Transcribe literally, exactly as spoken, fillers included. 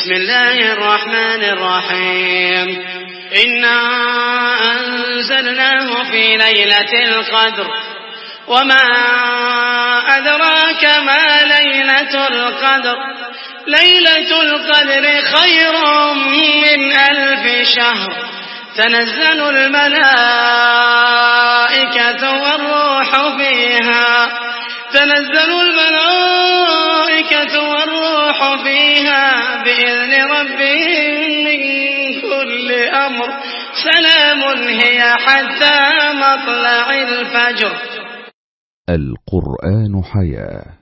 بسم الله الرحمن الرحيم إنا أنزلناه في ليلة القدر وما أدراك ما ليلة القدر ليلة القدر خير من ألف شهر تنزل الملائكة والروح فيها تنزل الملائكة والروح فيها بإذن ربهم من كل أمر سلام هي حتى مطلع الفجر. القرآن حياة.